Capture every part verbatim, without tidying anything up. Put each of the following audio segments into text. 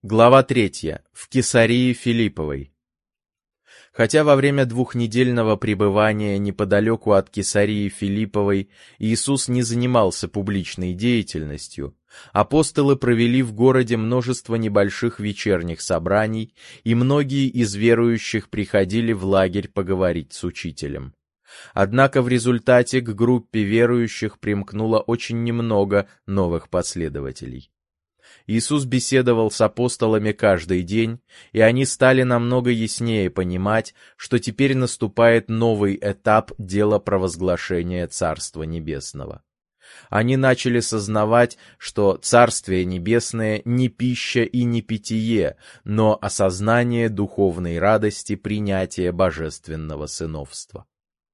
Глава третья. В Кесарии Филипповой. Хотя во время двухнедельного пребывания неподалеку от Кесарии Филипповой Иисус не занимался публичной деятельностью, апостолы провели в городе множество небольших вечерних собраний, и многие из верующих приходили в лагерь поговорить с учителем. Однако в результате к группе верующих примкнуло очень немного новых последователей. Иисус беседовал с апостолами каждый день, и они стали намного яснее понимать, что теперь наступает новый этап дела провозглашения Царства Небесного. Они начали сознавать, что Царствие Небесное не пища и не питье, но осознание духовной радости принятия божественного сыновства.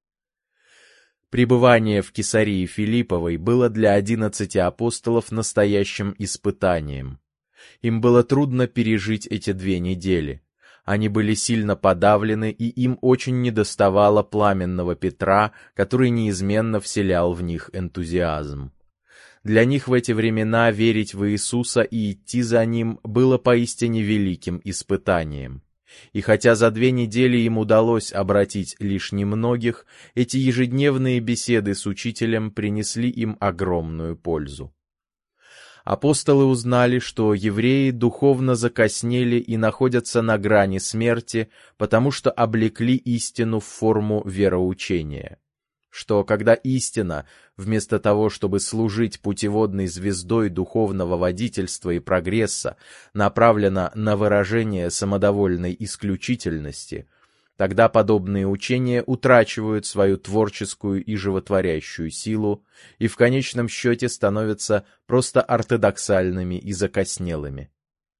Пребывание в Кесарии Филипповой было для одиннадцати апостолов настоящим испытанием. Им было трудно пережить эти две недели. Они были сильно подавлены, и им очень недоставало пламенного Петра, который неизменно вселял в них энтузиазм. Для них в эти времена верить в Иисуса и идти за Ним было поистине великим испытанием. И хотя за две недели им удалось обратить лишь немногих, эти ежедневные беседы с учителем принесли им огромную пользу. Апостолы узнали, что евреи духовно закоснели и находятся на грани смерти, потому что облекли истину в форму вероучения. Что когда истина, вместо того, чтобы служить путеводной звездой духовного водительства и прогресса, направлена на выражение самодовольной исключительности, тогда подобные учения утрачивают свою творческую и животворящую силу и в конечном счете становятся просто ортодоксальными и закоснелыми.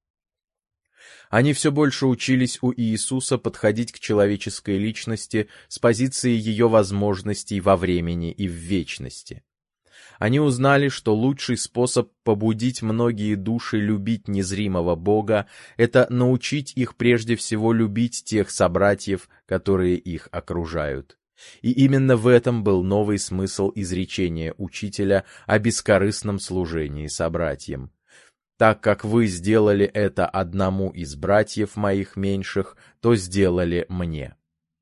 Они все больше учились у Иисуса подходить к человеческой личности с позиции ее возможностей во времени и в вечности. Они узнали, что лучший способ побудить многие души любить незримого Бога — это научить их прежде всего любить тех собратьев, которые их окружают. И именно в этом был новый смысл изречения учителя о бескорыстном служении собратьям. Так как вы сделали это одному из братьев моих меньших, то сделали мне.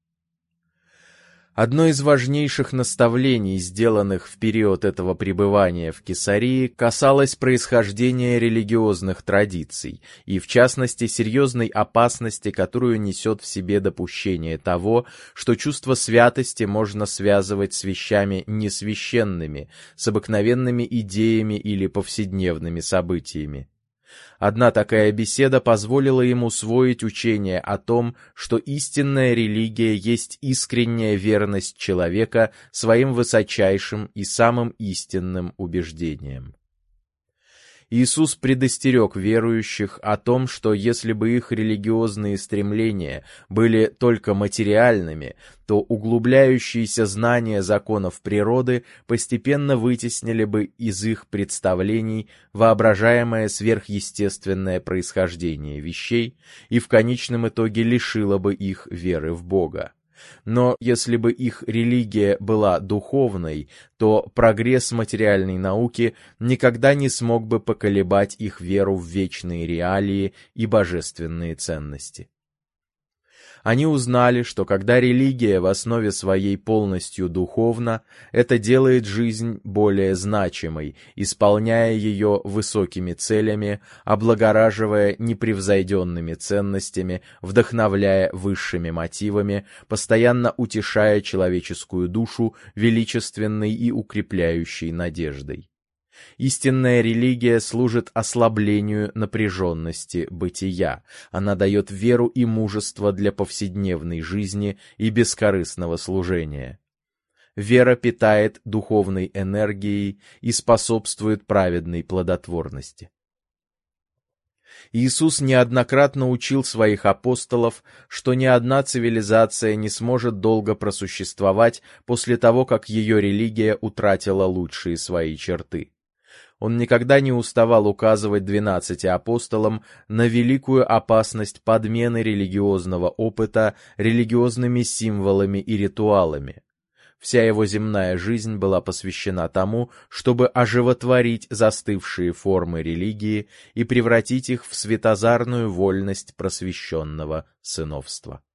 Одно из важнейших наставлений, сделанных в период этого пребывания в Кесарии, касалось происхождения религиозных традиций, и в частности серьезной опасности, которую несет в себе допущение того, что чувство святости можно связывать с вещами несвященными, с обыкновенными идеями или повседневными событиями. Одна такая беседа позволила им усвоить учение о том, что истинная религия есть искренняя верность человека своим высочайшим и самым истинным убеждениям. Иисус предостерег верующих о том, что если бы их религиозные стремления были только материальными, то углубляющиеся знания законов природы постепенно вытеснили бы из их представлений воображаемое сверхъестественное происхождение вещей и в конечном итоге лишило бы их веры в Бога. Но если бы их религия была духовной, то прогресс материальной науки никогда не смог бы поколебать их веру в вечные реалии и божественные ценности. Они узнали, что когда религия в основе своей полностью духовна, это делает жизнь более значимой, исполняя ее высокими целями, облагораживая непревзойденными ценностями, вдохновляя высшими мотивами, постоянно утешая человеческую душу величественной и укрепляющей надеждой. Истинная религия служит ослаблению напряженности бытия. Она дает веру и мужество для повседневной жизни и бескорыстного служения. Вера питает духовной энергией и способствует праведной плодотворности. Иисус неоднократно учил своих апостолов, что ни одна цивилизация не сможет долго просуществовать после того, как ее религия утратила лучшие свои черты. Он никогда не уставал указывать двенадцати апостолам на великую опасность подмены религиозного опыта религиозными символами и ритуалами. Вся его земная жизнь была посвящена тому, чтобы оживотворить застывшие формы религии и превратить их в светозарную вольность просвещенного сыновства.